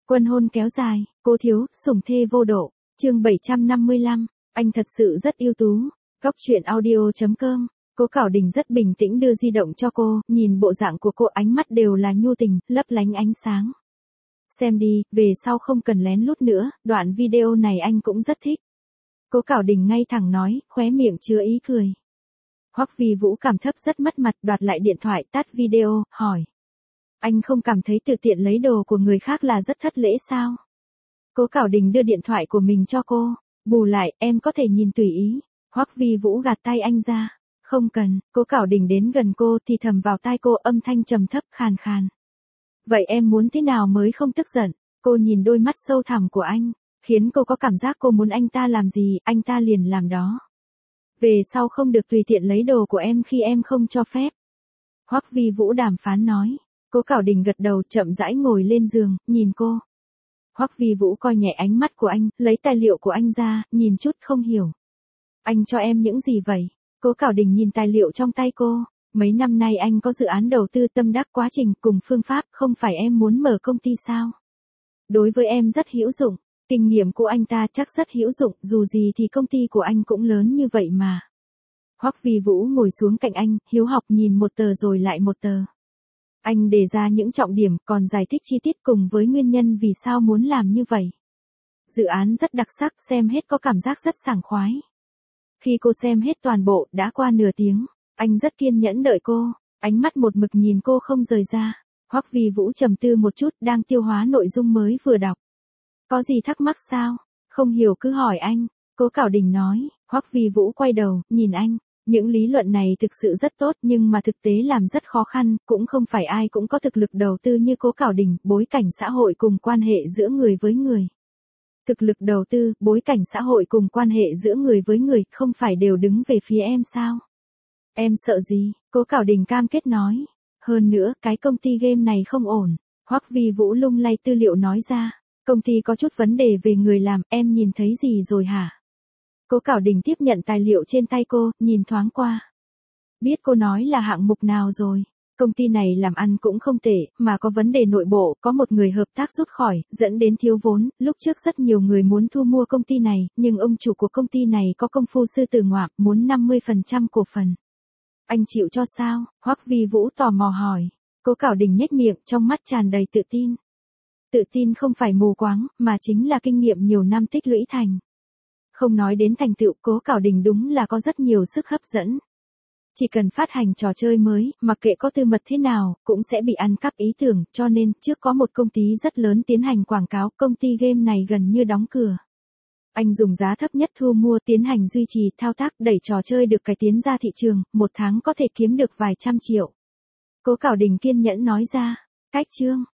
Quân hôn kéo dài, cố thiếu, sủng thê vô độ. Chương 755, anh thật sự rất ưu tú. Góc truyện audio.com. Cố Cảo Đình rất bình tĩnh đưa di động cho cô, nhìn bộ dạng của cô ánh mắt đều là nhu tình, lấp lánh ánh sáng. Xem đi, về sau không cần lén lút nữa, đoạn video này anh cũng rất thích. Cố Cảo Đình ngay thẳng nói, khóe miệng chứa ý cười. Hoắc Vi Vũ cảm thấp rất mất mặt, đoạt lại điện thoại tắt video, hỏi. Anh không cảm thấy tự tiện lấy đồ của người khác là rất thất lễ sao? Cố Cảo Đình đưa điện thoại của mình cho cô, bù lại, em có thể nhìn tùy ý. Hoắc Vi Vũ gạt tay anh ra. Không cần, Cố Cảo Đình đến gần cô thì thầm vào tai cô âm thanh trầm thấp khàn khàn. Vậy em muốn thế nào mới không tức giận? Cô nhìn đôi mắt sâu thẳm của anh, khiến cô có cảm giác cô muốn anh ta làm gì, anh ta liền làm đó. Về sau không được tùy tiện lấy đồ của em khi em không cho phép. Hoắc Vi Vũ đàm phán nói. Cố Cảo Đình gật đầu chậm rãi ngồi lên giường, nhìn cô. Hoắc Vi Vũ coi nhẹ ánh mắt của anh, lấy tài liệu của anh ra, nhìn chút không hiểu. Anh cho em những gì vậy? Cố Cảo Đình nhìn tài liệu trong tay cô. Mấy năm nay anh có dự án đầu tư tâm đắc quá trình cùng phương pháp, không phải em muốn mở công ty sao? Đối với em rất hữu dụng, kinh nghiệm của anh ta chắc rất hữu dụng, dù gì thì công ty của anh cũng lớn như vậy mà. Hoắc Vi Vũ ngồi xuống cạnh anh, hiếu học nhìn một tờ rồi lại một tờ. Anh đề ra những trọng điểm, còn giải thích chi tiết cùng với nguyên nhân vì sao muốn làm như vậy. Dự án rất đặc sắc, xem hết có cảm giác rất sảng khoái. Khi cô xem hết toàn bộ, đã qua nửa tiếng, anh rất kiên nhẫn đợi cô, ánh mắt một mực nhìn cô không rời ra. Hoắc Vi Vũ trầm tư một chút, đang tiêu hóa nội dung mới vừa đọc. Có gì thắc mắc sao? Không hiểu cứ hỏi anh, Cố Cảo Đình nói. Hoắc Vi Vũ quay đầu, nhìn anh. Những lý luận này thực sự rất tốt nhưng mà thực tế làm rất khó khăn, cũng không phải ai cũng có thực lực đầu tư như Cố Cảo Đình, bối cảnh xã hội cùng quan hệ giữa người với người. Thực lực đầu tư, bối cảnh xã hội cùng quan hệ giữa người với người, không phải đều đứng về phía em sao? Em sợ gì? Cố Cảo Đình cam kết nói. Hơn nữa, cái công ty game này không ổn. Hoắc Vi Vũ lung lay tư liệu nói ra. Công ty có chút vấn đề về người làm, em nhìn thấy gì rồi hả? Cố Cảo Đình tiếp nhận tài liệu trên tay cô, nhìn thoáng qua. Biết cô nói là hạng mục nào rồi. Công ty này làm ăn cũng không tệ, mà có vấn đề nội bộ, có một người hợp tác rút khỏi, dẫn đến thiếu vốn. Lúc trước rất nhiều người muốn thu mua công ty này, nhưng ông chủ của công ty này có công phu sư tử ngoạm, muốn 50% cổ phần. Anh chịu cho sao? Hoắc Vi Vũ tò mò hỏi. Cố Cảo Đình nhếch miệng, trong mắt tràn đầy tự tin. Tự tin không phải mù quáng, mà chính là kinh nghiệm nhiều năm tích lũy thành. Không nói đến thành tựu, Cố Cảo Đình đúng là có rất nhiều sức hấp dẫn. Chỉ cần phát hành trò chơi mới, mặc kệ có tư mật thế nào, cũng sẽ bị ăn cắp ý tưởng, cho nên, trước có một công ty rất lớn tiến hành quảng cáo, công ty game này gần như đóng cửa. Anh dùng giá thấp nhất thu mua, tiến hành duy trì, thao tác, đẩy trò chơi được cải tiến ra thị trường, một tháng có thể kiếm được vài trăm triệu. Cố Cảo Đình kiên nhẫn nói ra. Cách chương.